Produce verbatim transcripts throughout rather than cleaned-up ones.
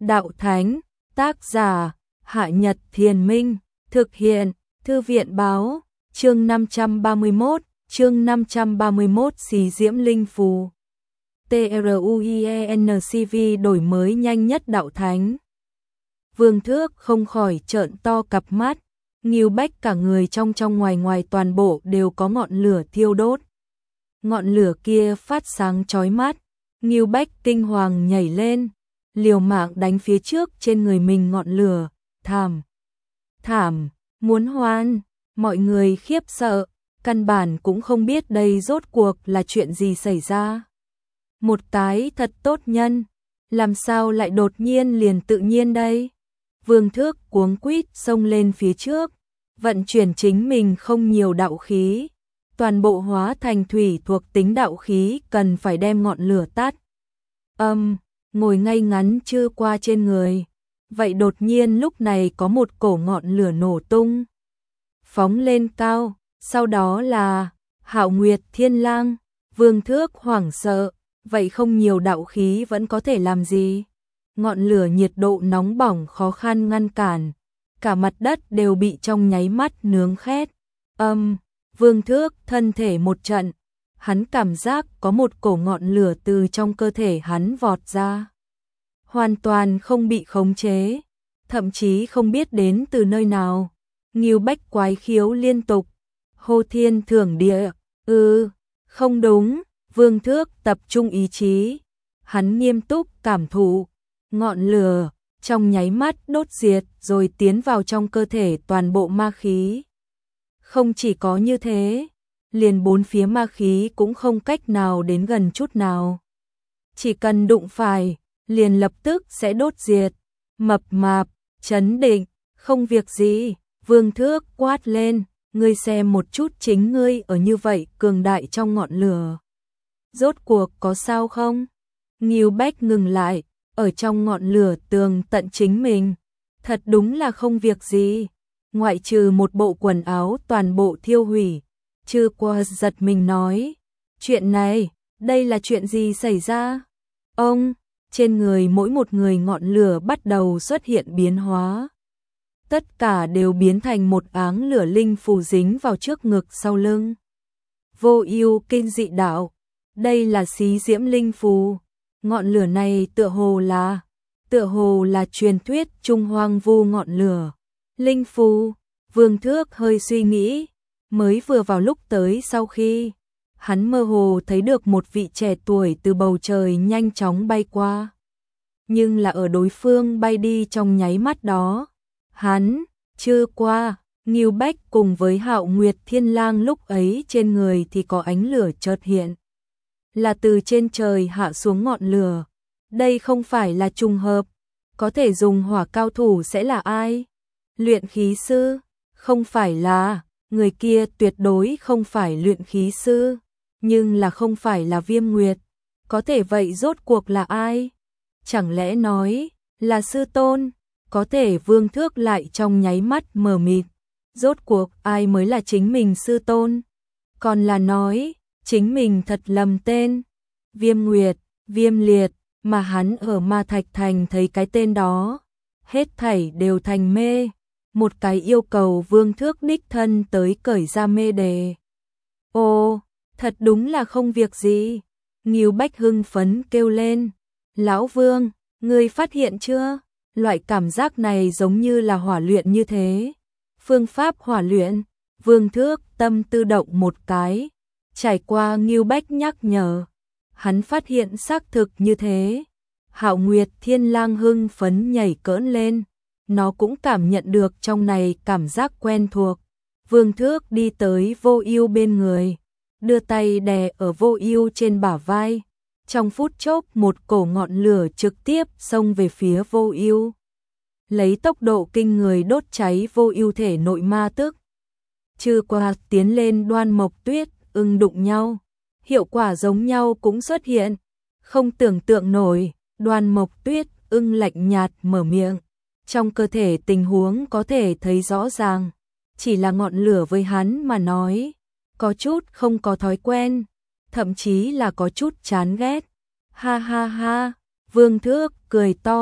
Đạo Thánh, tác giả, Hạ Nhật Thiền Minh, thực hiện, Thư viện Báo, chương năm trăm ba mươi mốt, chương năm trăm ba mươi mốt xí diễm linh phù. TRUIENCV đổi mới nhanh nhất Đạo Thánh. Vương Thước không khỏi trợn to cặp mắt, Ngưu Bách cả người trong trong ngoài ngoài toàn bộ đều có ngọn lửa thiêu đốt. Ngọn lửa kia phát sáng chói mắt, Ngưu Bách kinh hoàng nhảy lên, liều mạng đánh phía trước trên người mình ngọn lửa, thảm, thảm, muốn hoan, mọi người khiếp sợ, căn bản cũng không biết đây rốt cuộc là chuyện gì xảy ra. Một cái thật tốt nhân, làm sao lại đột nhiên liền tự nhiên đây? Vương Thước cuống quýt xông lên phía trước, vận chuyển chính mình không nhiều đạo khí, toàn bộ hóa thành thủy thuộc tính đạo khí cần phải đem ngọn lửa tắt. Âm, ngồi ngay ngắn chưa qua trên người, vậy đột nhiên lúc này có một cổ ngọn lửa nổ tung, phóng lên cao, sau đó là Hạo Nguyệt Thiên Lang. Vương Thước hoảng sợ, vậy không nhiều đạo khí vẫn có thể làm gì? Ngọn lửa nhiệt độ nóng bỏng khó khăn ngăn cản, cả mặt đất đều bị trong nháy mắt nướng khét. Âm, Vương Thước thân thể một trận, hắn cảm giác có một cổ ngọn lửa từ trong cơ thể hắn vọt ra, hoàn toàn không bị khống chế, thậm chí không biết đến từ nơi nào. Ngưu Bách quái khiếu liên tục, hô thiên thưởng địa, ừ, không đúng. Vương Thước tập trung ý chí, hắn nghiêm túc cảm thụ, ngọn lửa trong nháy mắt đốt diệt rồi tiến vào trong cơ thể toàn bộ ma khí. Không chỉ có như thế, liền bốn phía ma khí cũng không cách nào đến gần chút nào. Chỉ cần đụng phải, liền lập tức sẽ đốt diệt. Mập mạp, trấn định, không việc gì. Vương Thước quát lên, ngươi xem một chút chính ngươi ở như vậy cường đại trong ngọn lửa. Rốt cuộc có sao không? Ngưu Bách ngừng lại, ở trong ngọn lửa tường tận chính mình. Thật đúng là không việc gì. Ngoại trừ một bộ quần áo toàn bộ thiêu hủy. Chư qua giật mình nói. Chuyện này, đây là chuyện gì xảy ra? Ông, trên người mỗi một người ngọn lửa bắt đầu xuất hiện biến hóa. Tất cả đều biến thành một áng lửa linh phù dính vào trước ngực sau lưng. Vô ưu kinh dị đạo. Đây là xí diễm linh phù. Ngọn lửa này tựa hồ là, tựa hồ là truyền thuyết Trung Hoang Vu ngọn lửa. Linh phù, Vương Thước hơi suy nghĩ, mới vừa vào lúc tới sau khi, hắn mơ hồ thấy được một vị trẻ tuổi từ bầu trời nhanh chóng bay qua. Nhưng là ở đối phương bay đi trong nháy mắt đó, hắn, chưa qua, Ngưu Bách cùng với Hạo Nguyệt Thiên Lang lúc ấy trên người thì có ánh lửa chợt hiện. Là từ trên trời hạ xuống ngọn lửa. Đây không phải là trùng hợp. Có thể dùng hỏa cao thủ sẽ là ai? Luyện khí sư? Không phải là, người kia tuyệt đối không phải luyện khí sư. Nhưng là không phải là Viêm Nguyệt. Có thể vậy rốt cuộc là ai? Chẳng lẽ nói là sư tôn? Có thể Vương Thước lại trong nháy mắt mờ mịt. Rốt cuộc ai mới là chính mình sư tôn? Còn là nói chính mình thật lầm tên. Viêm Nguyệt, Viêm Liệt, mà hắn ở Ma Thạch Thành thấy cái tên đó. Hết thảy đều thành mê. Một cái yêu cầu Vương Thước đích thân tới cởi ra mê đề. Ồ, thật đúng là không việc gì. Ngưu Bách hưng phấn kêu lên. Lão Vương, ngươi phát hiện chưa? Loại cảm giác này giống như là hỏa luyện như thế. Phương pháp hỏa luyện. Vương Thước tâm tư động một cái. Trải qua Ngưu Bách nhắc nhở, hắn phát hiện xác thực như thế. Hạo Nguyệt Thiên Lang hưng phấn nhảy cỡn lên, nó cũng cảm nhận được trong này cảm giác quen thuộc. Vương Thước đi tới Vô Ưu bên người, đưa tay đè ở Vô Ưu trên bả vai. Trong phút chốc một cổ ngọn lửa trực tiếp xông về phía Vô Ưu, lấy tốc độ kinh người đốt cháy Vô Ưu thể nội ma tức. Chư qua tiến lên Đoan Mộc Tuyết, ưng đụng nhau, hiệu quả giống nhau cũng xuất hiện. Không tưởng tượng nổi, Đoan Mộc Tuyết, ưng lạnh nhạt mở miệng. Trong cơ thể tình huống có thể thấy rõ ràng, chỉ là ngọn lửa với hắn mà nói, có chút không có thói quen, thậm chí là có chút chán ghét. Ha ha ha, Vương Thước cười to,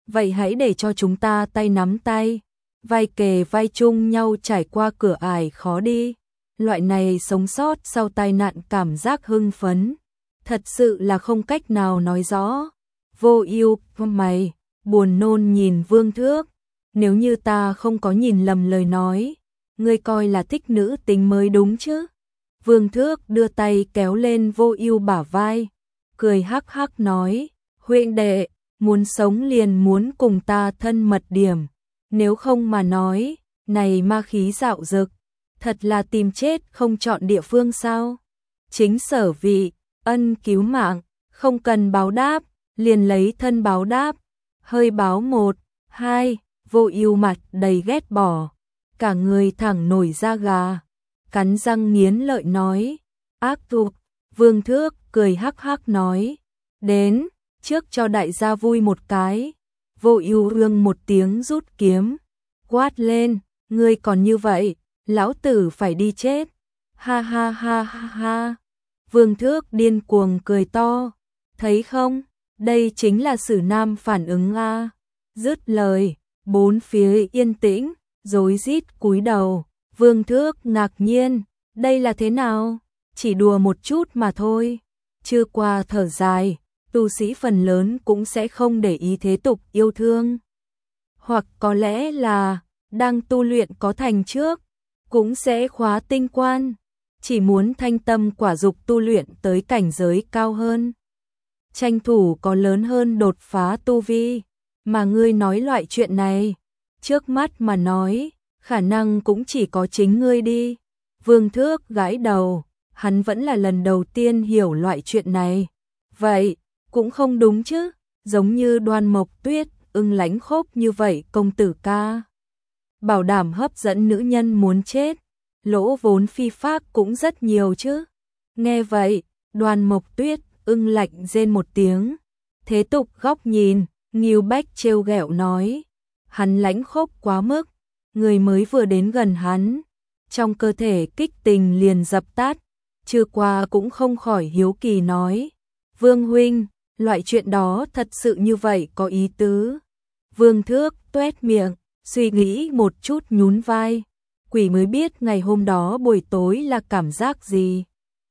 vậy hãy để cho chúng ta tay nắm tay, vai kề vai chung nhau trải qua cửa ải khó đi. Loại này sống sót sau tai nạn cảm giác hưng phấn, thật sự là không cách nào nói rõ. Vô Ưu, mày, buồn nôn nhìn Vương Thước, nếu như ta không có nhìn lầm lời nói, ngươi coi là thích nữ tính mới đúng chứ. Vương Thước đưa tay kéo lên Vô Ưu bả vai, cười hắc hắc nói, huynh đệ, muốn sống liền muốn cùng ta thân mật điểm, nếu không mà nói, này ma khí dạo dực, thật là tìm chết không chọn địa phương sao. Chính sở vị, ân cứu mạng, không cần báo đáp, liền lấy thân báo đáp, hơi báo một, hai, Vô Ưu mặt đầy ghét bỏ, cả người thẳng nổi da gà, cắn răng nghiến lợi nói, ác tục. Vương Thước cười hắc hắc nói, đến, trước cho đại gia vui một cái. Vô Ưu rương một tiếng rút kiếm, quát lên, ngươi còn như vậy, lão tử phải đi chết. Ha ha ha ha ha. Vương Thước điên cuồng cười to, thấy không, đây chính là Sử Nam phản ứng a. Dứt lời, bốn phía yên tĩnh, rối rít cúi đầu. Vương Thước ngạc nhiên, đây là thế nào? Chỉ đùa một chút mà thôi. Chưa qua thở dài, tu sĩ phần lớn cũng sẽ không để ý thế tục yêu thương. Hoặc có lẽ là đang tu luyện có thành trước, cũng sẽ khóa tinh quan, chỉ muốn thanh tâm quả dục tu luyện tới cảnh giới cao hơn. Tranh thủ có lớn hơn đột phá tu vi, mà ngươi nói loại chuyện này, trước mắt mà nói, khả năng cũng chỉ có chính ngươi đi. Vương Thước gãi đầu, hắn vẫn là lần đầu tiên hiểu loại chuyện này. Vậy, cũng không đúng chứ, giống như Đoan Mộc Tuyết, ưng lánh khốc như vậy công tử ca. Bảo đảm hấp dẫn nữ nhân muốn chết, lỗ vốn phi phác cũng rất nhiều chứ. Nghe vậy, Đoan Mộc Tuyết, ưng lạnh rên một tiếng. Thế tục góc nhìn, Ngưu Bách trêu ghẹo nói, hắn lãnh khốc quá mức, người mới vừa đến gần hắn, trong cơ thể kích tình liền dập tắt. Chưa qua cũng không khỏi hiếu kỳ nói, Vương huynh, loại chuyện đó thật sự như vậy có ý tứ. Vương Thước tuét miệng, suy nghĩ một chút nhún vai, quỷ mới biết ngày hôm đó buổi tối là cảm giác gì.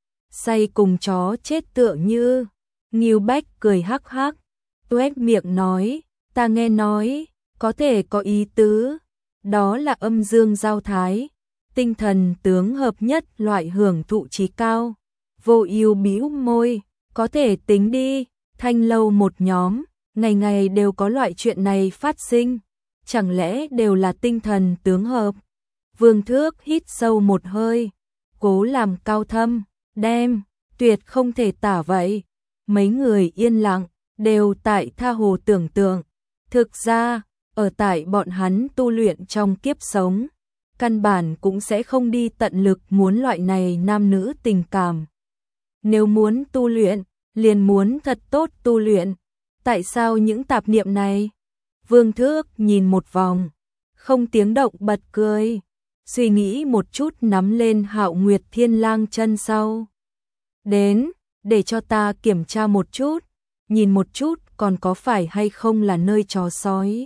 Say cùng chó chết tựa như. Ngưu Bách cười hắc hắc, tuét miệng nói, ta nghe nói, có thể có ý tứ, đó là âm dương giao thái, tinh thần tướng hợp nhất loại hưởng thụ trí cao. Vô Ưu bĩu môi, có thể tính đi, Thanh lâu một nhóm, ngày ngày đều có loại chuyện này phát sinh, chẳng lẽ đều là tinh thần tướng hợp. Vương Thước hít sâu một hơi, cố làm cao thâm, đem, tuyệt không thể tả vậy. Mấy người yên lặng, đều tại tha hồ tưởng tượng. Thực ra, ở tại bọn hắn tu luyện trong kiếp sống, căn bản cũng sẽ không đi tận lực muốn loại này nam nữ tình cảm. Nếu muốn tu luyện, liền muốn thật tốt tu luyện. Tại sao những tạp niệm này? Vương Thước nhìn một vòng, không tiếng động bật cười, suy nghĩ một chút nắm lên Hạo Nguyệt Thiên Lang chân sau. Đến, để cho ta kiểm tra một chút, nhìn một chút còn có phải hay không là nơi chó sói.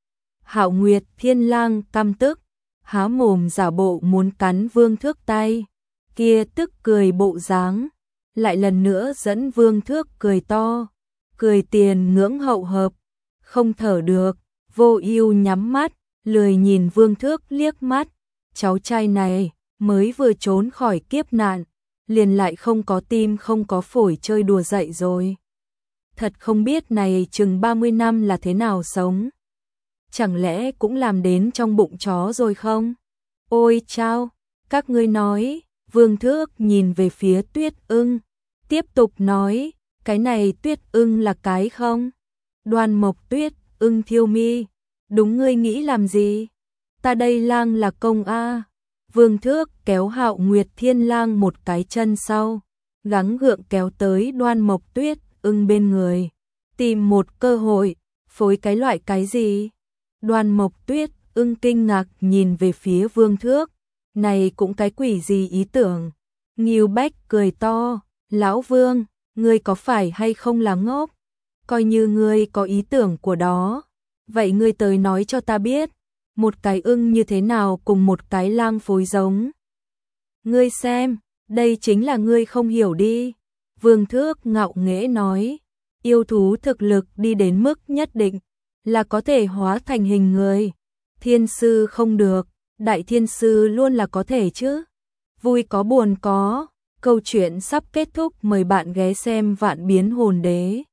Hạo Nguyệt Thiên Lang căm tức, há mồm giả bộ muốn cắn Vương Thước tay, kia tức cười bộ dáng, lại lần nữa dẫn Vương Thước cười to, cười tiền ngưỡng hậu hợp, không thở được. Vô Ưu nhắm mắt, lười nhìn Vương Thước liếc mắt, cháu trai này mới vừa trốn khỏi kiếp nạn, liền lại không có tim không có phổi chơi đùa dậy rồi. Thật không biết này chừng ba mươi năm là thế nào sống. Chẳng lẽ cũng làm đến trong bụng chó rồi không? Ôi chao, các ngươi nói. Vương Thước nhìn về phía Tuyết Ưng, tiếp tục nói, cái này Tuyết Ưng là cái không? Đoan Mộc Tuyết, Ưng Thiêu Mi, đúng ngươi nghĩ làm gì? Ta đây lang là công a. Vương Thước kéo Hạo Nguyệt Thiên Lang một cái chân sau, gắng gượng kéo tới Đoan Mộc Tuyết, Ưng bên người, tìm một cơ hội, phối cái loại cái gì? Đoan Mộc Tuyết, Ưng kinh ngạc nhìn về phía Vương Thước, này cũng cái quỷ gì ý tưởng? Ngưu Bách cười to, lão Vương, ngươi có phải hay không là ngốc? Coi như ngươi có ý tưởng của đó, Vậy ngươi tới nói cho ta biết, một cái ưng như thế nào cùng một cái lang phối giống. Ngươi xem, đây chính là ngươi không hiểu đi. Vương Thước ngạo nghễ nói, yêu thú thực lực đi đến mức nhất định là có thể hóa thành hình người. Thiên sư không được, đại thiên sư luôn là có thể chứ. Vui có buồn có, câu chuyện sắp kết thúc, mời bạn ghé xem Vạn Biến Hồn Đế.